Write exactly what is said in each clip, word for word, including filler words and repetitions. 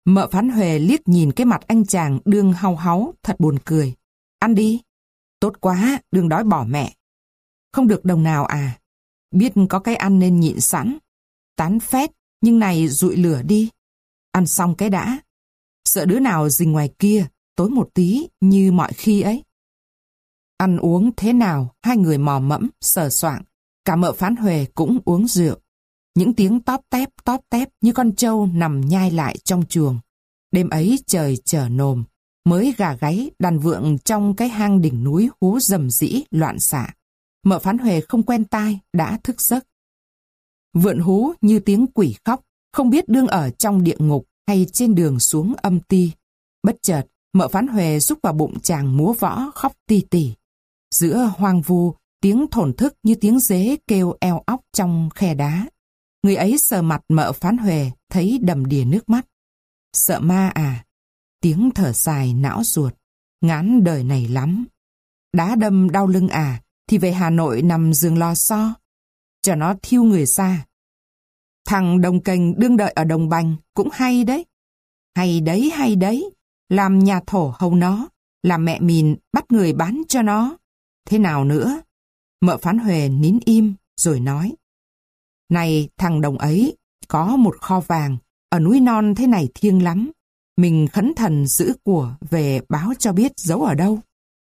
Mợ Phán Huệ liếc nhìn cái mặt anh chàng đương hau háu, thật buồn cười. Ăn đi. Tốt quá, đương đói bỏ mẹ. Không được đồng nào à? Biết có cái ăn nên nhịn sẵn. Tán phét, nhưng này dụi lửa đi. Ăn xong cái đã. Sợ đứa nào rình ngoài kia, tối một tí như mọi khi ấy. Ăn uống thế nào, hai người mò mẫm, sờ soạng. Cả mợ Phán Huệ cũng uống rượu. Những tiếng tóp tép tóp tép như con trâu nằm nhai lại trong chuồng. Đêm ấy trời trở nồm, mới gà gáy đàn vượng trong cái hang đỉnh núi hú rầm rĩ loạn xạ. Mợ Phán Huệ không quen tai, đã thức giấc. Vượn hú như tiếng quỷ khóc, không biết đương ở trong địa ngục hay trên đường xuống âm ti. Bất chợt, mợ Phán Huệ rúc vào bụng chàng múa võ khóc ti tỉ. Giữa hoang vu, tiếng thổn thức như tiếng dế kêu eo óc trong khe đá. Người ấy sờ mặt mợ Phán Huệ, thấy đầm đìa nước mắt. Sợ ma à? Tiếng thở dài não ruột. Ngán đời này lắm. Đá đâm đau lưng à? Thì về Hà Nội nằm giường lò xo. Cho nó thiêu người xa. Thằng đồng cành đương đợi ở đồng bành cũng hay đấy. Hay đấy, hay đấy. Làm nhà thổ hầu nó. Làm mẹ mìn bắt người bán cho nó. Thế nào nữa? Mợ Phán Huệ nín im rồi nói. Này thằng đồng ấy có một kho vàng ở núi non thế này thiêng lắm. Mình khấn thần giữ của về báo cho biết giấu ở đâu.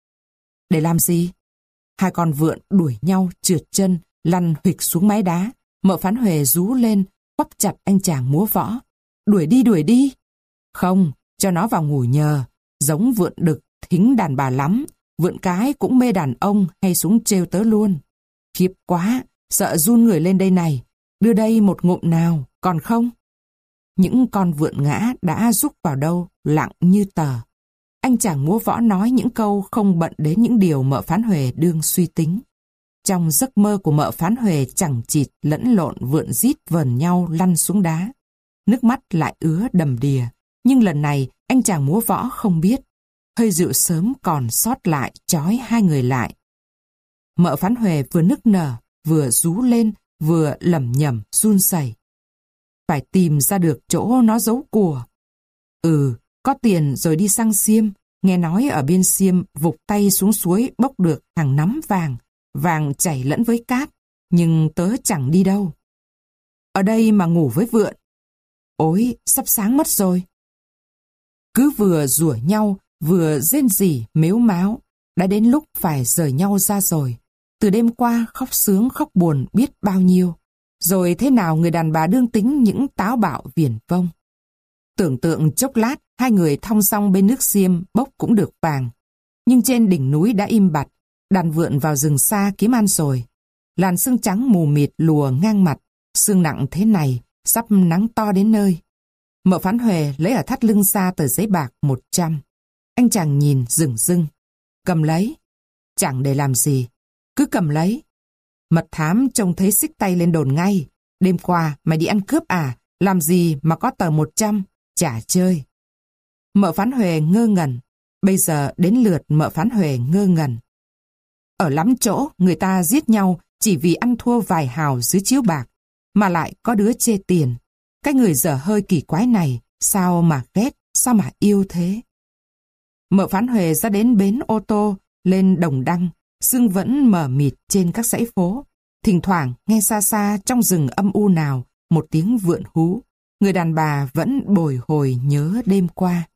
Để làm gì? Hai con vượn đuổi nhau trượt chân lăn huỵch xuống mái đá. Mợ Phán Huệ rú lên quắp chặt anh chàng múa võ. Đuổi đi đuổi đi. Không, cho nó vào ngủ nhờ. Giống vượn đực thính đàn bà lắm. Vượn cái cũng mê đàn ông hay súng trêu tớ luôn. Khiếp quá, sợ run người lên đây này. Đưa đây một ngụm nào, còn không? Những con vượn ngã đã rúc vào đâu, lặng như tờ. Anh chàng múa võ nói những câu không bận đến những điều mợ Phán Huệ đương suy tính. Trong giấc mơ của mợ Phán Huệ chẳng chịt lẫn lộn vượn rít vờn nhau lăn xuống đá. Nước mắt lại ứa đầm đìa, nhưng lần này anh chàng múa võ không biết. Hơi rượu sớm còn sót lại trói hai người lại. Mợ Phán Huệ vừa nức nở, vừa rú lên, vừa lẩm nhẩm run rẩy. Phải tìm ra được chỗ nó giấu của. Ừ, có tiền rồi đi sang Xiêm, nghe nói ở bên Xiêm vụt tay xuống suối bốc được hàng nắm vàng, vàng chảy lẫn với cát, nhưng tớ chẳng đi đâu. Ở đây mà ngủ với vượn. Ôi, sắp sáng mất rồi. Cứ vừa rủa nhau, vừa rên rỉ mếu máo, đã đến lúc phải rời nhau ra rồi. Từ đêm qua khóc sướng khóc buồn biết bao nhiêu. Rồi thế nào người đàn bà đương tính những táo bạo viển vông. Tưởng tượng chốc lát, hai người thong dong bên nước Xiêm bốc cũng được vàng. Nhưng trên đỉnh núi đã im bặt, đàn vượn vào rừng xa kiếm ăn rồi. Làn sương trắng mù mịt lùa ngang mặt, sương nặng thế này, sắp nắng to đến nơi. Mợ Phán Huệ lấy ở thắt lưng ra tờ giấy bạc một trăm. Anh chàng nhìn rừng rưng. Cầm lấy. Chẳng để làm gì. Cứ cầm lấy. Mật thám trông thấy xích tay lên đồn ngay. Đêm qua mày đi ăn cướp à? Làm gì mà có tờ một trăm? Chả chơi. Mợ Phán Huệ ngơ ngẩn. Bây giờ đến lượt mợ Phán Huệ ngơ ngẩn. Ở lắm chỗ người ta giết nhau chỉ vì ăn thua vài hào dưới chiếu bạc. Mà lại có đứa chê tiền. Cái người dở hơi kỳ quái này sao mà ghét, sao mà yêu thế? Mợ Phán Huệ ra đến bến ô tô, lên Đồng Đăng, sương vẫn mờ mịt trên các dãy phố. Thỉnh thoảng nghe xa xa trong rừng âm u nào một tiếng vượn hú. Người đàn bà vẫn bồi hồi nhớ đêm qua.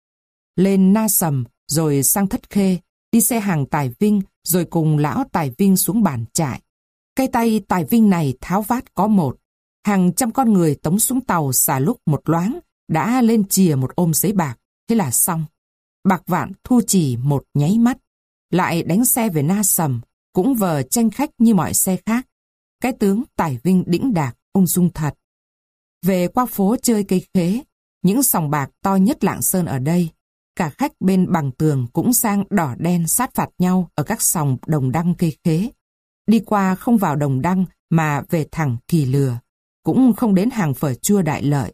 Lên Na Sầm rồi sang Thất Khê, đi xe hàng Tài Vinh rồi cùng lão Tài Vinh xuống bản trại. Cây tay Tài Vinh này tháo vát có một. Hàng trăm con người tống xuống tàu xả lúc một loáng, đã lên chìa một ôm giấy bạc, thế là xong. Bạc vạn thu chỉ một nháy mắt, lại đánh xe về Na Sầm, cũng vờ tranh khách như mọi xe khác. Cái tướng Tài Vinh đĩnh đạc, ung dung thật. Về qua phố chơi cây khế, những sòng bạc to nhất Lạng Sơn ở đây. Cả khách bên bằng tường cũng sang đỏ đen sát phạt nhau ở các sòng Đồng Đăng cây khế. Đi qua không vào Đồng Đăng mà về thẳng Kỳ Lừa, cũng không đến hàng phở chua Đại Lợi.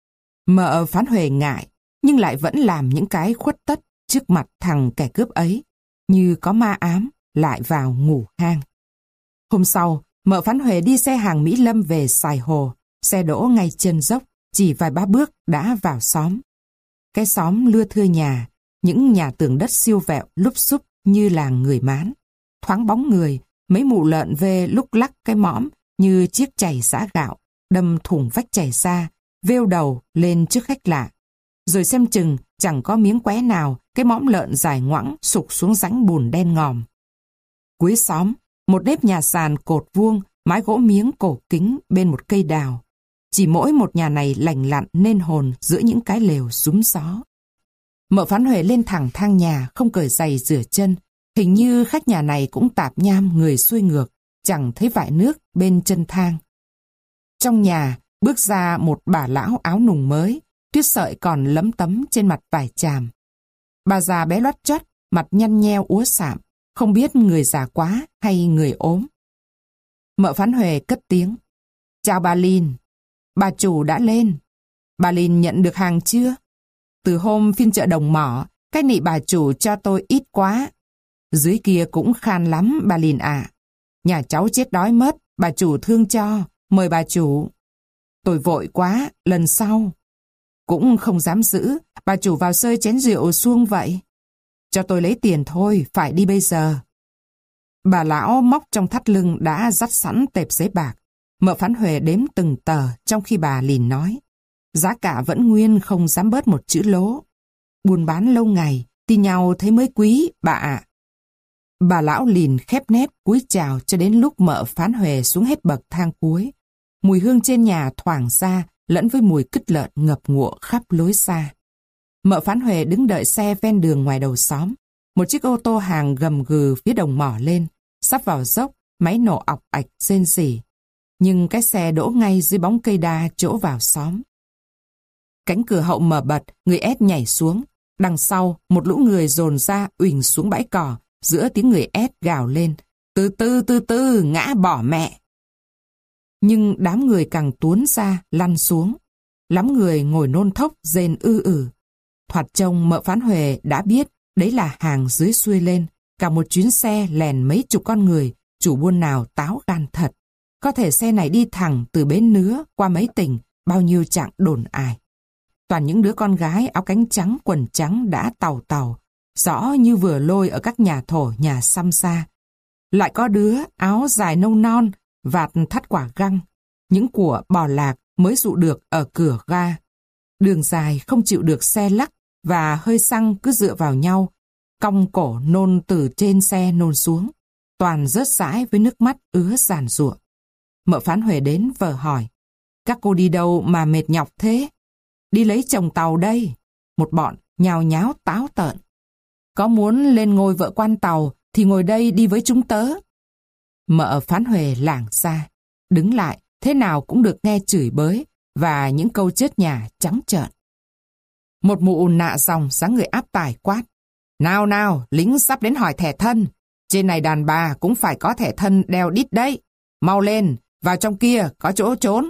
Mợ Phán Huệ ngại, nhưng lại vẫn làm những cái khuất tất trước mặt thằng kẻ cướp ấy, như có ma ám, lại vào ngủ hang. Hôm sau, mợ Phán Huệ đi xe hàng Mỹ Lâm về Sài Hồ, xe đỗ ngay chân dốc, chỉ vài ba bước đã vào xóm. Cái xóm lưa thưa nhà, những nhà tường đất siêu vẹo lúp xúp như làng người Mán. Thoáng bóng người, mấy mụ lợn về lúc lắc cái mõm như chiếc chày giã gạo, đâm thủng vách chày xa, vêu đầu lên trước khách lạ. Rồi xem chừng chẳng có miếng qué nào, cái mõm lợn dài ngoẵng sụp xuống rãnh bùn đen ngòm. Cuối xóm, một nếp nhà sàn cột vuông, mái gỗ miếng cổ kính bên một cây đào. Chỉ mỗi một nhà này lành lặn nên hồn giữa những cái lều rúm gió. Mợ Phán Huệ lên thẳng thang nhà, không cởi giày rửa chân. Hình như khách nhà này cũng tạp nham người xuôi ngược, chẳng thấy vại nước bên chân thang. Trong nhà, bước ra một bà lão áo nùng mới, tuyết sợi còn lấm tấm trên mặt vải chàm. Bà già bé loắt choắt, mặt nhăn nheo úa sạm, không biết người già quá hay người ốm. Mợ Phán Huệ cất tiếng. Chào bà Lìn. Bà chủ đã lên. Bà Lìn nhận được hàng chưa? Từ hôm phiên chợ Đồng Mỏ, cái nị bà chủ cho tôi ít quá. Dưới kia cũng khan lắm bà Lìn ạ. Nhà cháu chết đói mất, bà chủ thương cho, mời bà chủ. Tôi vội quá, lần sau. Cũng không dám giữ, bà chủ vào xơi chén rượu xuông vậy. Cho tôi lấy tiền thôi, phải đi bây giờ. Bà lão móc trong thắt lưng đã dắt sẵn tệp giấy bạc. Mợ Phán Huệ đếm từng tờ trong khi bà Lìn nói. Giá cả vẫn nguyên, không dám bớt một chữ lố. Buôn bán lâu ngày, tin nhau thấy mới quý, bà ạ. Bà lão Lìn khép nép cúi chào cho đến lúc mợ Phán Huệ xuống hết bậc thang cuối. Mùi hương trên nhà thoảng ra lẫn với mùi cứt lợn ngập ngụa khắp lối xa. Mợ Phán Huệ đứng đợi xe ven đường ngoài đầu xóm. Một chiếc ô tô hàng gầm gừ phía Đồng Mỏ lên, sắp vào dốc, máy nổ ọc ạch rên rỉ. Nhưng cái xe đỗ ngay dưới bóng cây đa chỗ vào xóm. Cánh cửa hậu mở bật, người ét nhảy xuống. Đằng sau, một lũ người dồn ra uỳnh xuống bãi cỏ, giữa tiếng người ét gào lên. Từ từ từ từ, ngã bỏ mẹ. Nhưng đám người càng tuốn ra, lăn xuống. Lắm người ngồi nôn thốc, rên ư ử. Thoạt trông mợ Phán Huệ đã biết đấy là hàng dưới xuôi lên. Cả một chuyến xe lèn mấy chục con người, chủ buôn nào táo gan thật. Có thể xe này đi thẳng từ bến Nứa qua mấy tỉnh, bao nhiêu chặng đồn ải. Toàn những đứa con gái áo cánh trắng quần trắng đã tàu tàu, rõ như vừa lôi ở các nhà thổ nhà xăm xa. Lại có đứa áo dài nâu non, vạt thắt quả găng, những của bò lạc mới dụ được ở cửa ga. Đường dài không chịu được xe lắc và hơi xăng cứ dựa vào nhau, cong cổ nôn từ trên xe nôn xuống, toàn rớt rãi với nước mắt ứa giàn giụa. Mợ Phán Huệ đến vờ hỏi, các cô đi đâu mà mệt nhọc thế? Đi lấy chồng tàu đây. Một bọn nhào nháo táo tợn. Có muốn lên ngôi vợ quan tàu thì ngồi đây đi với chúng tớ. Mợ Phán Huệ lảng ra, đứng lại, thế nào cũng được nghe chửi bới và những câu chết nhà trắng trợn. Một mụ nạ dòng dáng người áp tải quát. Nào nào, lính sắp đến hỏi thẻ thân. Trên này đàn bà cũng phải có thẻ thân đeo đít đấy. Mau lên, vào trong kia, có chỗ trốn.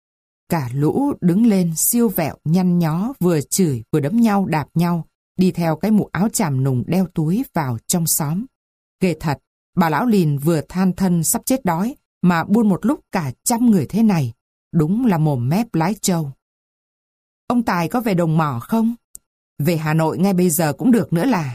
Cả lũ đứng lên siêu vẹo nhăn nhó, vừa chửi vừa đấm nhau đạp nhau, đi theo cái mụ áo chàm nùng đeo túi vào trong xóm. Ghê thật, bà lão Lìn vừa than thân sắp chết đói, mà buôn một lúc cả trăm người thế này. Đúng là mồm mép lái trâu. Ông Tài có về Đồng Mỏ không? Về Hà Nội ngay bây giờ cũng được nữa là.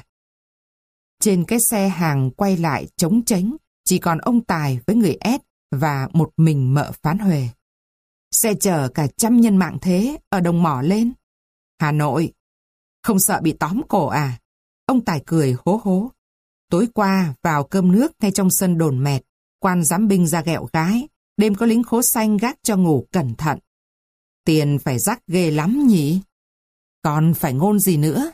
Trên cái xe hàng quay lại trống chếnh, chỉ còn ông Tài với người ét và một mình mợ Phán Huệ. Xe chở cả trăm nhân mạng thế, ở Đồng Mỏ lên. Hà Nội. Không sợ bị tóm cổ à? Ông Tài cười hố hố. Tối qua vào cơm nước ngay trong sân đồn mẹt, quan giám binh ra ghẹo gái, đêm có lính khố xanh gác cho ngủ cẩn thận. Tiền phải rắc ghê lắm nhỉ? Còn phải ngôn gì nữa?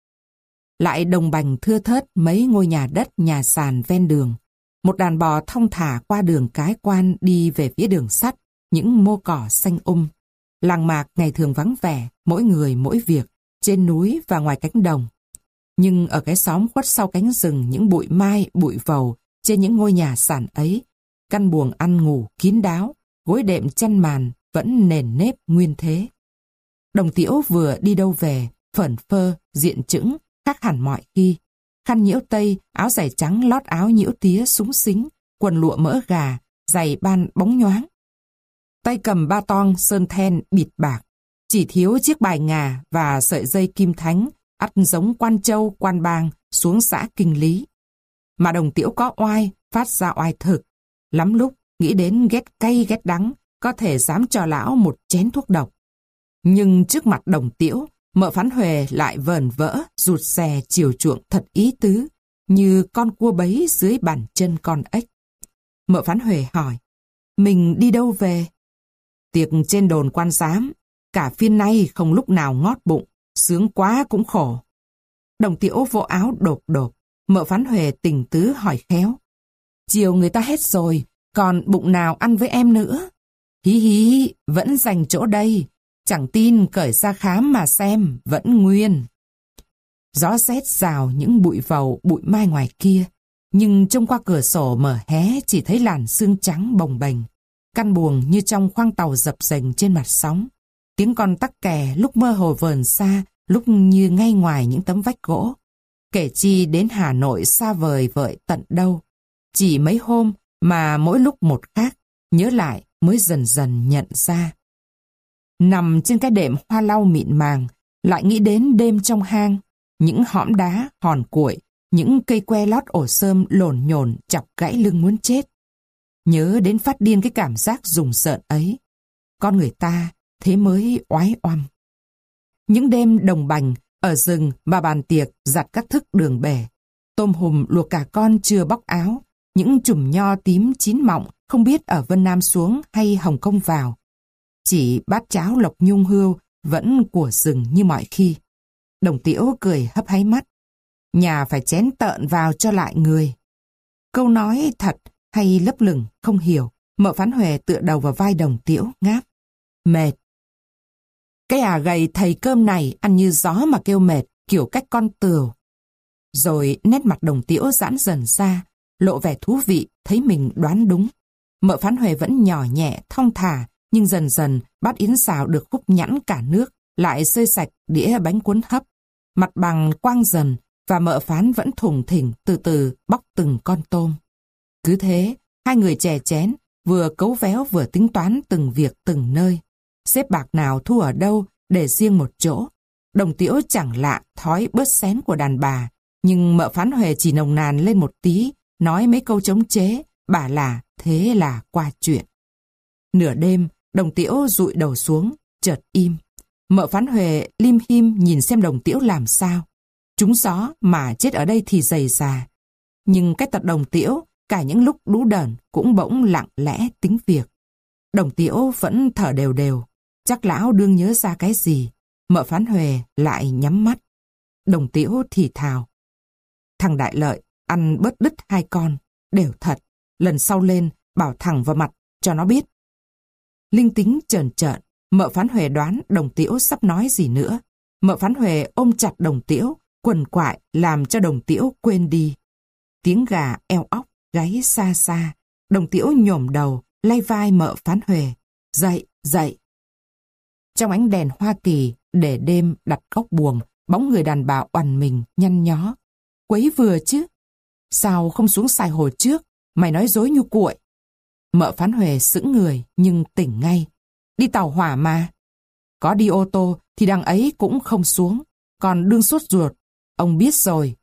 Lại đồng bành thưa thớt mấy ngôi nhà đất nhà sàn ven đường. Một đàn bò thong thả qua đường cái quan đi về phía đường sắt, những mô cỏ xanh um. Làng mạc ngày thường vắng vẻ, mỗi người mỗi việc, trên núi và ngoài cánh đồng. Nhưng ở cái xóm khuất sau cánh rừng những bụi mai, bụi vầu, trên những ngôi nhà sàn ấy, căn buồng ăn ngủ kín đáo, gối đệm chăn màn vẫn nền nếp nguyên thế. Đồng Tiễu vừa đi đâu về, phởn phơ, diện chững, khác hẳn mọi khi. Khăn nhiễu tây, áo giày trắng lót áo nhiễu tía súng xính, quần lụa mỡ gà, giày ban bóng nhoáng. Tay cầm ba tong sơn then bịt bạc, Chỉ thiếu chiếc bài ngà và sợi dây kim thánh, ắt giống quan châu, quan bang xuống xã Kinh Lý. Mà đồng Tiễu có oai, phát ra oai thực. Lắm lúc nghĩ đến ghét cay ghét đắng, có thể dám cho lão một chén thuốc độc. Nhưng trước mặt đồng Tiễu, Mợ Phán Huệ lại vờn vỡ, rụt rè chiều chuộng thật ý tứ, như con cua bấy dưới bàn chân con ếch. Mợ Phán Huệ hỏi, mình đi đâu về? Tiệc trên đồn quan giám, cả phiên nay không lúc nào ngót bụng, sướng quá cũng khổ. Đồng Tiễu vô áo đột đột, Mợ Phán Huệ tình tứ hỏi khéo. Chiều người ta hết rồi, còn bụng nào ăn với em nữa? Hí hí, vẫn dành chỗ đây, chẳng tin cởi ra khám mà xem, vẫn nguyên. Gió rét rào những bụi vầu, bụi mai ngoài kia, nhưng trông qua cửa sổ mở hé chỉ thấy làn sương trắng bồng bềnh, căn buồng như trong khoang tàu dập dềnh trên mặt sóng. Tiếng con tắc kè lúc mơ hồ vờn xa, lúc như ngay ngoài những tấm vách gỗ. Kể chi đến Hà Nội xa vời vợi tận đâu. Chỉ mấy hôm mà mỗi lúc một khác, nhớ lại mới dần dần nhận ra. Nằm trên cái đệm hoa lau mịn màng, lại nghĩ đến đêm trong hang, những hõm đá, hòn cuội, những cây que lót ổ xơm lổn nhổn chọc gãy lưng muốn chết. Nhớ đến phát điên cái cảm giác rùng rợn ấy. Con người ta thế mới oái oăm. Những đêm đồng bành, ở rừng và bàn tiệc giặt các thức đường bể. Tôm hùm luộc cả con chưa bóc áo. Những chùm nho tím chín mọng không biết ở Vân Nam xuống hay Hồng Kông vào. Chỉ bát cháo lộc nhung hươu vẫn của rừng như mọi khi. Đồng Tiễu cười hấp háy mắt. Nhà phải chén tợn vào cho lại người. Câu nói thật hay lấp lửng không hiểu. Mợ Phán Huệ tựa đầu vào vai Đồng Tiễu ngáp. Mệt. Cái à gầy thầy cơm này ăn như gió mà kêu mệt, kiểu cách con từu. Rồi nét mặt Đồng Tiễu giãn dần ra, lộ vẻ thú vị, thấy mình đoán đúng. Mợ Phán Huệ vẫn nhỏ nhẹ, thong thả, nhưng dần dần bát yến xào được húp nhẵn cả nước, lại xơi sạch đĩa bánh cuốn hấp. Mặt bằng quang dần, và Mợ Phán vẫn thủng thỉnh từ từ bóc từng con tôm. Cứ thế, hai người chè chén, vừa cấu véo vừa tính toán từng việc từng nơi. Xếp bạc nào thu ở đâu để riêng một chỗ. Đồng Tiễu chẳng lạ thói bớt xén của đàn bà, nhưng Mợ Phán Huệ chỉ nồng nàn lên một tí, nói mấy câu chống chế, bà là thế là qua chuyện. Nửa đêm, Đồng Tiễu dụi đầu xuống, chợt im. Mợ Phán Huệ lim him nhìn xem Đồng Tiễu làm sao. Trúng gió mà chết ở đây thì dày già. Nhưng cái tật Đồng Tiễu, cả những lúc đú đờn cũng bỗng lặng lẽ tính việc. Đồng Tiễu vẫn thở đều đều. Chắc lão đương nhớ ra cái gì. Mợ Phán Huệ lại nhắm mắt. Đồng Tiễu thì thào. Thằng Đại Lợi ăn bớt đứt hai con. Đều thật. Lần sau lên bảo thẳng vào mặt cho nó biết. Linh tính trờn trợn. Mợ Phán Huệ đoán Đồng Tiễu sắp nói gì nữa. Mợ Phán Huệ ôm chặt Đồng Tiễu, quần quại làm cho Đồng Tiễu quên đi. Tiếng gà eo óc gáy xa xa. Đồng Tiễu nhổm đầu, lay vai Mợ Phán Huệ. Dậy, dậy. Trong ánh đèn Hoa Kỳ, để đêm đặt góc buồng, bóng người đàn bà oằn mình, nhăn nhó. Quấy vừa chứ. Sao không xuống xài hồ trước? Mày nói dối như cuội. Mợ Phán Huệ sững người, nhưng tỉnh ngay. Đi tàu hỏa mà. Có đi ô tô thì đằng ấy cũng không xuống. Còn đương sốt ruột. Ông biết rồi.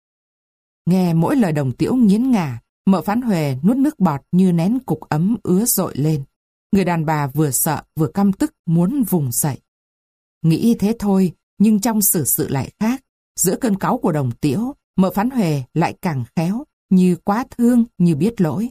Nghe mỗi lời Đồng Tiễu nghiến ngả, Mợ Phán Huệ nuốt nước bọt như nén cục ấm ứa dội lên. Người đàn bà vừa sợ vừa căm tức muốn vùng dậy. Nghĩ thế thôi, nhưng trong xử sự lại khác. Giữa cơn cáu của Đồng Tiễu, Mợ Phán Huệ lại càng khéo, như quá thương, như biết lỗi.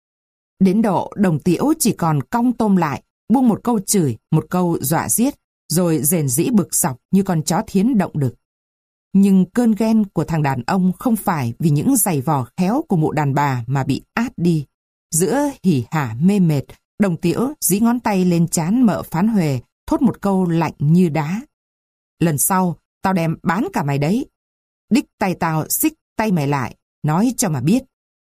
Đến độ Đồng Tiễu chỉ còn cong tôm lại, buông một câu chửi, một câu dọa giết, rồi rền rĩ bực dọc như con chó thiến động đực. Nhưng cơn ghen của thằng đàn ông không phải vì những giày vò khéo của mụ đàn bà mà bị át đi. Giữa hỉ hả mê mệt, Đồng Tiễu dí ngón tay lên trán Mợ Phán Huệ, thốt một câu lạnh như đá. Lần sau, tao đem bán cả mày đấy. Đích tay tao xích tay mày lại, nói cho mà biết.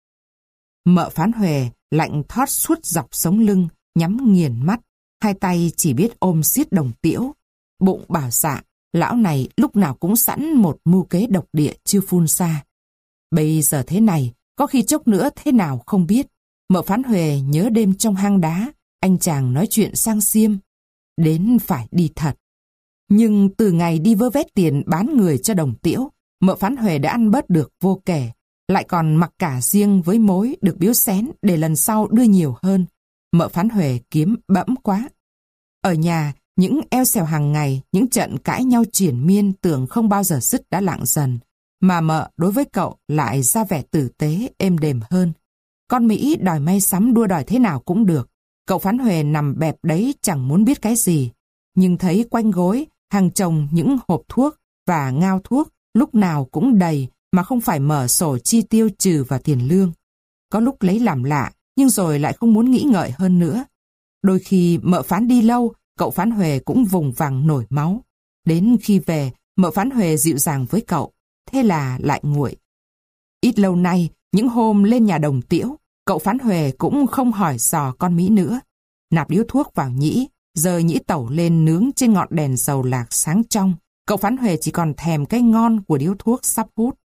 Mợ Phán Huệ lạnh thót suốt dọc sống lưng, nhắm nghiền mắt, hai tay chỉ biết ôm siết Đồng Tiễu. Bụng bảo dạ, lão này lúc nào cũng sẵn một mưu kế độc địa chưa phun ra. Bây giờ thế này, có khi chốc nữa thế nào không biết. Mợ Phán Huệ nhớ đêm trong hang đá, anh chàng nói chuyện sang xiêm. Đến phải đi thật. Nhưng từ ngày đi vơ vét tiền bán người cho đồng tiễu, Mợ Phán Huệ đã ăn bớt được vô kể, lại còn mặc cả riêng với mối được biếu xén để lần sau đưa nhiều hơn. Mợ Phán Huệ kiếm bẫm quá. Ở nhà, những eo xèo hàng ngày, những trận cãi nhau triền miên tưởng không bao giờ dứt đã lặng dần, mà mợ đối với cậu lại ra vẻ tử tế, êm đềm hơn. Con Mỹ đòi may sắm đua đòi thế nào cũng được, cậu Phán Huệ nằm bẹp đấy chẳng muốn biết cái gì. Nhưng thấy quanh gối, hàng chồng những hộp thuốc và ngao thuốc lúc nào cũng đầy mà không phải mở sổ chi tiêu trừ vào tiền lương. Có lúc lấy làm lạ, nhưng rồi lại không muốn nghĩ ngợi hơn nữa. Đôi khi mợ Phán đi lâu, cậu Phán Huệ cũng vùng vằng nổi máu. Đến khi về, mợ Phán Huệ dịu dàng với cậu, thế là lại nguội. Ít lâu nay, những hôm lên nhà đồng tiễu, cậu Phán Huệ cũng không hỏi dò con Mỹ nữa. Nạp điếu thuốc vào nhĩ, giờ nhĩ tẩu lên nướng trên ngọn đèn dầu lạc sáng trong, cậu Phán Huệ chỉ còn thèm cái ngon của điếu thuốc sắp hút.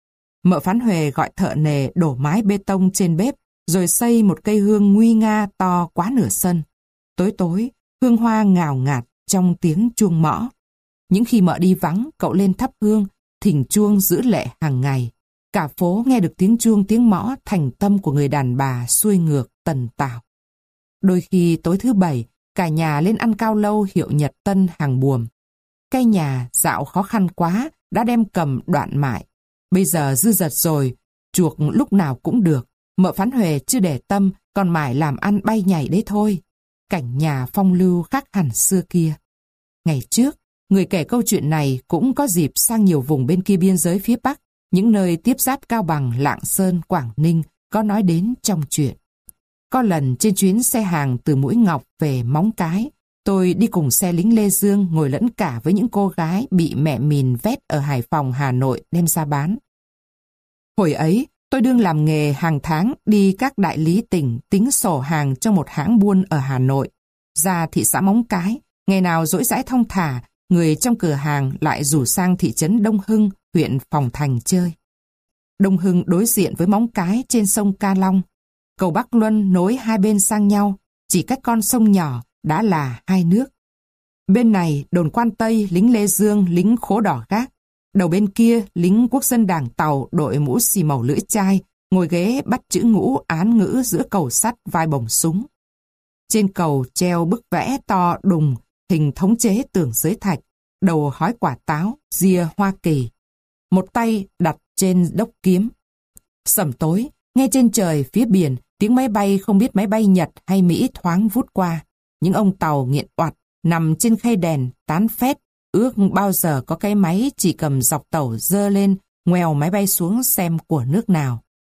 Mợ Phán Huệ gọi thợ nề đổ mái bê tông trên bếp, rồi xây một cây hương nguy nga to quá nửa sân. Tối tối, hương hoa ngào ngạt trong tiếng chuông mõ. Những khi mợ đi vắng, cậu lên thắp hương, thỉnh chuông giữ lệ hàng ngày. Cả phố nghe được tiếng chuông tiếng mõ thành tâm của người đàn bà xuôi ngược tần tảo. Đôi khi tối thứ bảy, cả nhà lên ăn cao lâu hiệu Nhật Tân hàng buồm. Cái nhà dạo khó khăn quá, đã đem cầm đoạn mại. Bây giờ dư dật rồi, chuộc lúc nào cũng được. Mợ Phán Huệ chưa để tâm, còn mải làm ăn bay nhảy đấy thôi. Cảnh nhà phong lưu khác hẳn xưa kia. Ngày trước, người kể câu chuyện này cũng có dịp sang nhiều vùng bên kia biên giới phía Bắc, những nơi tiếp giáp Cao Bằng, Lạng Sơn, Quảng Ninh có nói đến trong chuyện. Có lần trên chuyến xe hàng từ Mũi Ngọc về Móng Cái, tôi đi cùng xe lính Lê Dương ngồi lẫn cả với những cô gái bị mẹ mìn vét ở Hải Phòng, Hà Nội đem ra bán. Hồi ấy, tôi đương làm nghề hàng tháng đi các đại lý tỉnh tính sổ hàng cho một hãng buôn ở Hà Nội. Ra thị xã Móng Cái, ngày nào rỗi rãi thong thả, người trong cửa hàng lại rủ sang thị trấn Đông Hưng, huyện Phòng Thành chơi. Đông Hưng đối diện với Móng Cái trên sông Ca Long. Cầu Bắc Luân nối hai bên sang nhau, chỉ cách con sông nhỏ đã là hai nước. Bên này đồn quan Tây lính Lê Dương, lính Khố Đỏ gác. Đầu bên kia lính Quốc dân Đảng Tàu đội mũ xì màu lưỡi chai, ngồi ghế bắt chữ ngũ án ngữ giữa cầu sắt vai bổng súng. Trên cầu treo bức vẽ to đùng, hình thống chế tường giới thạch, đầu hói quả táo, ria Hoa Kỳ. Một tay đặt trên đốc kiếm. Sẩm tối, ngay trên trời phía biển, tiếng máy bay không biết máy bay Nhật hay Mỹ thoáng vút qua. Những ông tàu nghiện oặt nằm trên khay đèn, tán phét, ước bao giờ có cái máy chỉ cầm dọc tàu dơ lên, ngoèo máy bay xuống xem của nước nào.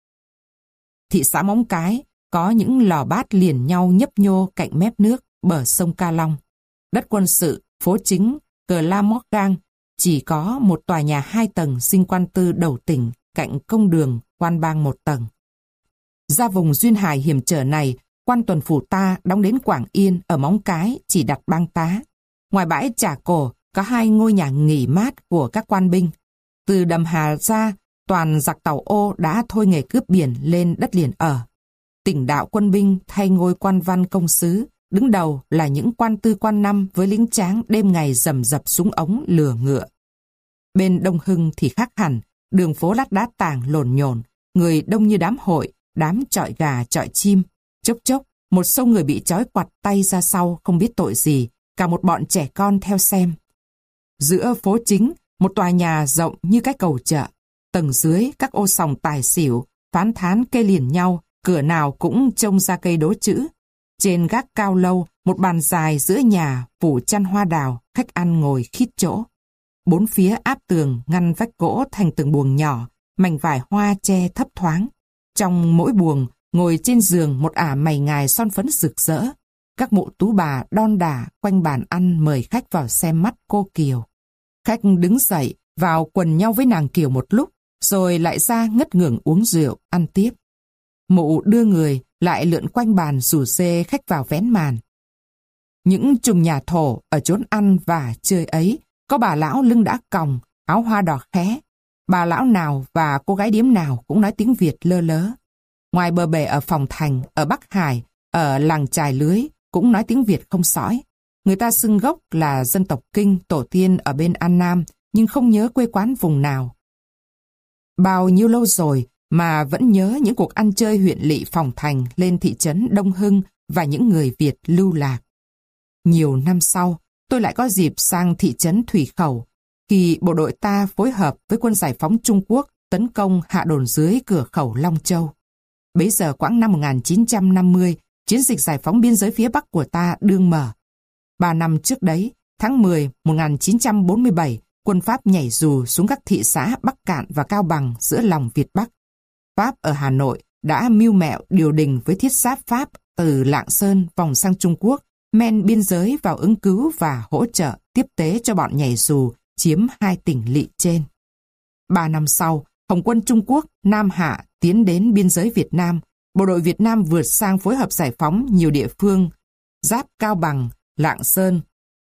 Thị xã Móng Cái có những lò bát liền nhau nhấp nhô cạnh mép nước bờ sông Ca Long. Đất quân sự, phố chính, Cờ La Mót Gang, chỉ có một tòa nhà hai tầng dinh quan tư đầu tỉnh cạnh công đường quan bang một tầng. Ra vùng duyên hải hiểm trở này, quan tuần phủ ta đóng đến Quảng Yên ở Móng Cái chỉ đặt bang tá. Ngoài bãi Trà Cổ có hai ngôi nhà nghỉ mát của các quan binh. Từ Đầm Hà ra, toàn giặc tàu ô đã thôi nghề cướp biển lên đất liền ở. Tỉnh đạo quân binh thay ngôi quan văn công sứ, đứng đầu là những quan tư quan năm với lính tráng đêm ngày rầm rập súng ống lừa ngựa. Bên Đông Hưng thì khác hẳn, đường phố lát đá tàng lồn nhồn, người đông như đám hội, đám chọi gà chọi chim. Chốc chốc, một số người bị trói quặt tay ra sau không biết tội gì, cả một bọn trẻ con theo xem. Giữa phố chính, một tòa nhà rộng như cái cầu chợ. Tầng dưới các ô sòng tài xỉu, phán thán kê liền nhau, cửa nào cũng trông ra cây đố chữ. Trên gác cao lâu, một bàn dài giữa nhà phủ chăn hoa đào, khách ăn ngồi khít chỗ. Bốn phía áp tường ngăn vách gỗ thành từng buồng nhỏ, mảnh vải hoa che thấp thoáng. Trong mỗi buồng, ngồi trên giường một ả mày ngài son phấn rực rỡ. Các mụ tú bà đon đả quanh bàn ăn mời khách vào xem mắt cô Kiều. Khách đứng dậy, vào quần nhau với nàng Kiều một lúc, rồi lại ra ngất ngưởng uống rượu, ăn tiếp. Mụ đưa người, lại lượn quanh bàn rủ rê khách vào vén màn. Những chùm nhà thổ ở chốn ăn và chơi ấy, có bà lão lưng đã còng, áo hoa đỏ khé. Bà lão nào và cô gái điếm nào cũng nói tiếng Việt lơ lớ. Ngoài bờ bể ở Phòng Thành, ở Bắc Hải, ở làng Chài Lưới cũng nói tiếng Việt không sõi. Người ta xưng gốc là dân tộc Kinh, tổ tiên ở bên An Nam, nhưng không nhớ quê quán vùng nào. Bao nhiêu lâu rồi mà vẫn nhớ những cuộc ăn chơi huyện lỵ Phòng Thành lên thị trấn Đông Hưng và những người Việt lưu lạc. Nhiều năm sau, tôi lại có dịp sang thị trấn Thủy Khẩu, khi bộ đội ta phối hợp với quân giải phóng Trung Quốc tấn công hạ đồn dưới cửa khẩu Long Châu. Bấy giờ quãng năm một nghìn chín trăm năm mươi, chiến dịch giải phóng biên giới phía Bắc của ta đương mở. Ba năm trước đấy, tháng mười một nghìn chín trăm bốn mươi bảy, quân Pháp nhảy dù xuống các thị xã Bắc Cạn và Cao Bằng giữa lòng Việt Bắc. Pháp ở Hà Nội đã mưu mẹo điều đình với thiết giáp Pháp từ Lạng Sơn vòng sang Trung Quốc, men biên giới vào ứng cứu và hỗ trợ tiếp tế cho bọn nhảy dù chiếm hai tỉnh lỵ trên. Ba năm sau, Hồng quân Trung Quốc Nam Hạ tiến đến biên giới Việt Nam. Bộ đội Việt Nam vượt sang phối hợp giải phóng nhiều địa phương giáp Cao Bằng, Lạng Sơn,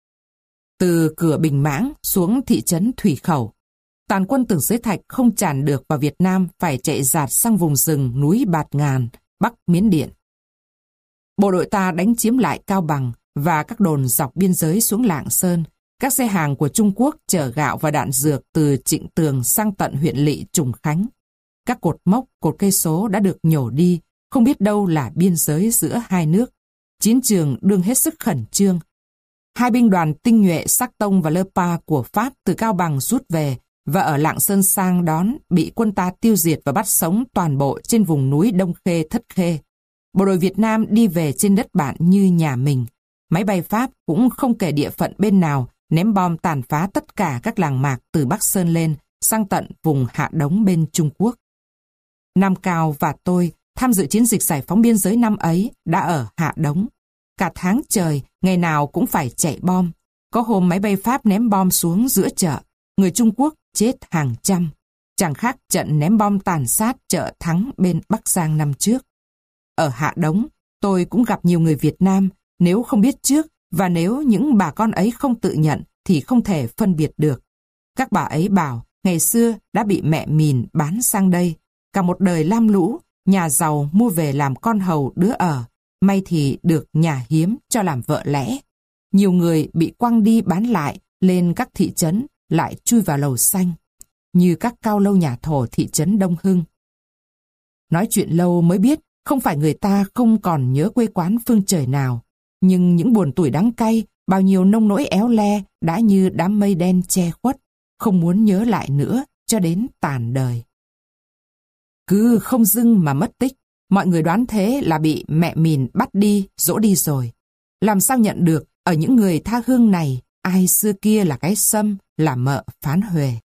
từ cửa Bình Mãng xuống thị trấn Thủy Khẩu. Tàn quân Tưởng Giới Thạch không tràn được vào Việt Nam, phải chạy dạt sang vùng rừng núi Bạt Ngàn, Bắc Miến Điện. Bộ đội ta đánh chiếm lại Cao Bằng và các đồn dọc biên giới xuống Lạng Sơn. Các xe hàng của Trung Quốc chở gạo và đạn dược từ Trịnh Tường sang tận huyện lỵ Trùng Khánh. Các cột mốc, cột cây số đã được nhổ đi, không biết đâu là biên giới giữa hai nước. Chiến trường đương hết sức khẩn trương. Hai binh đoàn tinh nhuệ Sắc Tông và Lơ Pa của Pháp từ Cao Bằng rút về và ở Lạng Sơn sang đón, bị quân ta tiêu diệt và bắt sống toàn bộ trên vùng núi Đông Khê, Thất Khê. Bộ đội Việt Nam đi về trên đất bạn như nhà mình. Máy bay Pháp cũng không kể địa phận bên nào, ném bom tàn phá tất cả các làng mạc từ Bắc Sơn lên, sang tận vùng Hạ Đống bên Trung Quốc. Nam Cao và tôi tham dự chiến dịch giải phóng biên giới năm ấy đã ở Hạ Đống. Cả tháng trời, ngày nào cũng phải chạy bom. Có hôm máy bay Pháp ném bom xuống giữa chợ, người Trung Quốc chết hàng trăm. Chẳng khác trận ném bom tàn sát chợ Thắng bên Bắc Giang năm trước. Ở Hạ Đống, tôi cũng gặp nhiều người Việt Nam, nếu không biết trước và nếu những bà con ấy không tự nhận thì không thể phân biệt được. Các bà ấy bảo ngày xưa đã bị mẹ mìn bán sang đây. Cả một đời lam lũ, nhà giàu mua về làm con hầu đứa ở. May thì được nhà hiếm cho làm vợ lẽ. Nhiều người bị quăng đi bán lại lên các thị trấn, lại chui vào lầu xanh, như các cao lâu nhà thổ thị trấn Đông Hưng. Nói chuyện lâu mới biết, không phải người ta không còn nhớ quê quán phương trời nào, nhưng những buồn tủi đắng cay, bao nhiêu nông nỗi éo le đã như đám mây đen che khuất, không muốn nhớ lại nữa cho đến tàn đời. Cứ không dưng mà mất tích, mọi người đoán thế là bị mẹ mìn bắt đi, dỗ đi rồi. Làm sao nhận được ở những người tha hương này, ai xưa kia là cái Sâm, là mợ Phán Huệ.